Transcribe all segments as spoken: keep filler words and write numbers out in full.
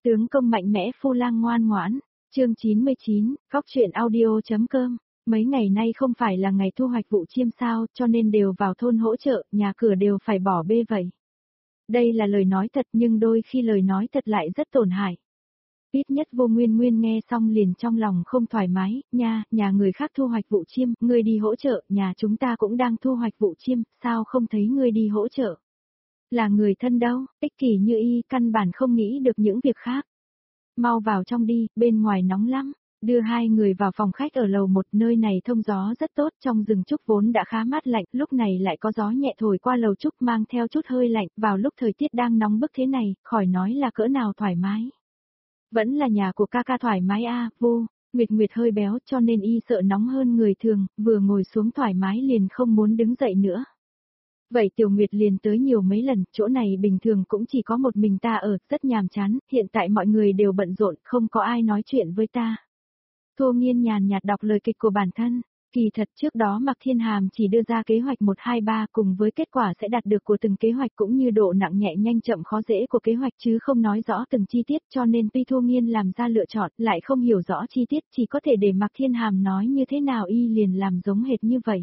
Tướng công mạnh mẽ phu lang ngoan ngoãn, chương chín mươi chín, góc truyện audio.com. Mấy ngày nay không phải là ngày thu hoạch vụ chiêm sao, cho nên đều vào thôn hỗ trợ, nhà cửa đều phải bỏ bê vậy. Đây là lời nói thật nhưng đôi khi lời nói thật lại rất tổn hại. Ít nhất Vô Nguyên Nguyên nghe xong liền trong lòng không thoải mái, nha, nhà người khác thu hoạch vụ chiêm, ngươi đi hỗ trợ, nhà chúng ta cũng đang thu hoạch vụ chiêm, sao không thấy ngươi đi hỗ trợ? Là người thân đâu, ích kỷ như y, căn bản không nghĩ được những việc khác. Mau vào trong đi, bên ngoài nóng lắm. Đưa hai người vào phòng khách ở lầu một, nơi này thông gió rất tốt, trong rừng trúc vốn đã khá mát lạnh, lúc này lại có gió nhẹ thổi qua lầu trúc mang theo chút hơi lạnh, vào lúc thời tiết đang nóng bức thế này, khỏi nói là cỡ nào thoải mái. Vẫn là nhà của ca ca thoải mái a, à, Vô. Nguyệt Nguyệt hơi béo cho nên y sợ nóng hơn người thường, vừa ngồi xuống thoải mái liền không muốn đứng dậy nữa. Vậy Tiểu Nguyệt liền tới nhiều mấy lần, chỗ này bình thường cũng chỉ có một mình ta ở, rất nhàm chán, hiện tại mọi người đều bận rộn, không có ai nói chuyện với ta. Thô Nghiên nhàn nhạt đọc lời kịch của bản thân, kỳ thật trước đó Mạc Thiên Hàm chỉ đưa ra kế hoạch một hai ba cùng với kết quả sẽ đạt được của từng kế hoạch cũng như độ nặng nhẹ nhanh chậm khó dễ của kế hoạch chứ không nói rõ từng chi tiết cho nên tuy Thô Nghiên làm ra lựa chọn lại không hiểu rõ chi tiết chỉ có thể để Mạc Thiên Hàm nói như thế nào y liền làm giống hệt như vậy.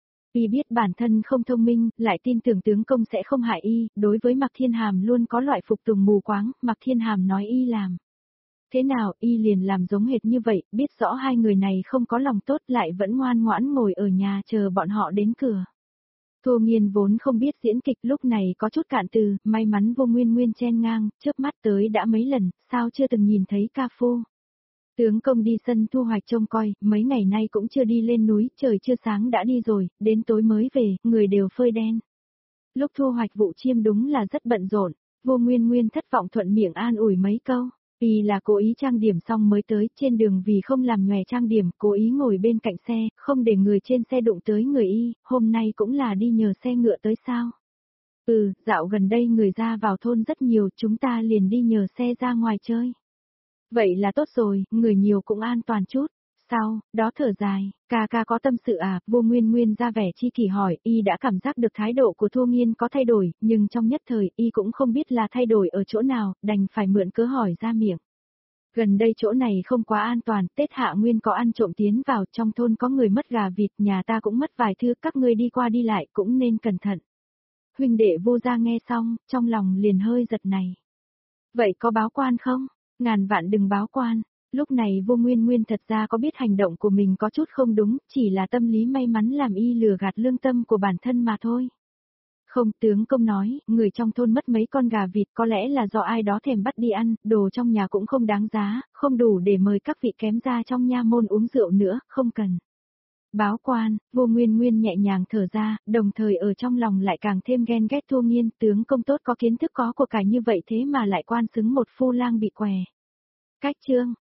Y biết bản thân không thông minh, lại tin tưởng tướng công sẽ không hại y, đối với Mạc Thiên Hàm luôn có loại phục tùng mù quáng, Mạc Thiên Hàm nói y làm. Thế nào, y liền làm giống hệt như vậy, biết rõ hai người này không có lòng tốt lại vẫn ngoan ngoãn ngồi ở nhà chờ bọn họ đến cửa. Thô Nghiên vốn không biết diễn kịch lúc này có chút cạn từ, may mắn Vô Nguyên Nguyên chen ngang, chớp mắt tới đã mấy lần, sao chưa từng nhìn thấy ca phu. Tướng công đi sân thu hoạch trông coi, mấy ngày nay cũng chưa đi lên núi, trời chưa sáng đã đi rồi, đến tối mới về, người đều phơi đen. Lúc thu hoạch vụ chiêm đúng là rất bận rộn, Vô Nguyên Nguyên thất vọng thuận miệng an ủi mấy câu, vì là cố ý trang điểm xong mới tới, trên đường vì không làm nhòe trang điểm, cố ý ngồi bên cạnh xe, không để người trên xe đụng tới người y, hôm nay cũng là đi nhờ xe ngựa tới sao. Ừ, dạo gần đây người ra vào thôn rất nhiều, chúng ta liền đi nhờ xe ra ngoài chơi. Vậy là tốt rồi, người nhiều cũng an toàn chút. Sao, đó thở dài, ca ca có tâm sự à, Vô Nguyên Nguyên ra vẻ chi kỷ hỏi, y đã cảm giác được thái độ của Thô Nghiên có thay đổi, nhưng trong nhất thời y cũng không biết là thay đổi ở chỗ nào, đành phải mượn cớ hỏi ra miệng. Gần đây chỗ này không quá an toàn, Tết Hạ Nguyên có ăn trộm tiến vào, trong thôn có người mất gà vịt, nhà ta cũng mất vài thứ, các ngươi đi qua đi lại cũng nên cẩn thận. Huynh đệ Vô gia nghe xong, trong lòng liền hơi giật này. Vậy có báo quan không? Ngàn vạn đừng báo quan. Lúc này Vô Nguyên Nguyên thật ra có biết hành động của mình có chút không đúng, chỉ là tâm lý may mắn làm y lừa gạt lương tâm của bản thân mà thôi. Không, tướng công nói, người trong thôn mất mấy con gà vịt có lẽ là do ai đó thèm bắt đi ăn, đồ trong nhà cũng không đáng giá, không đủ để mời các vị kém ra trong nha môn uống rượu nữa, không cần. Báo quan, Vô Nguyên Nguyên nhẹ nhàng thở ra, đồng thời ở trong lòng lại càng thêm ghen ghét Thô Nghiên, tướng công tốt có kiến thức có của cải như vậy thế mà lại quan xứng một phu lang bị què. Cách chương,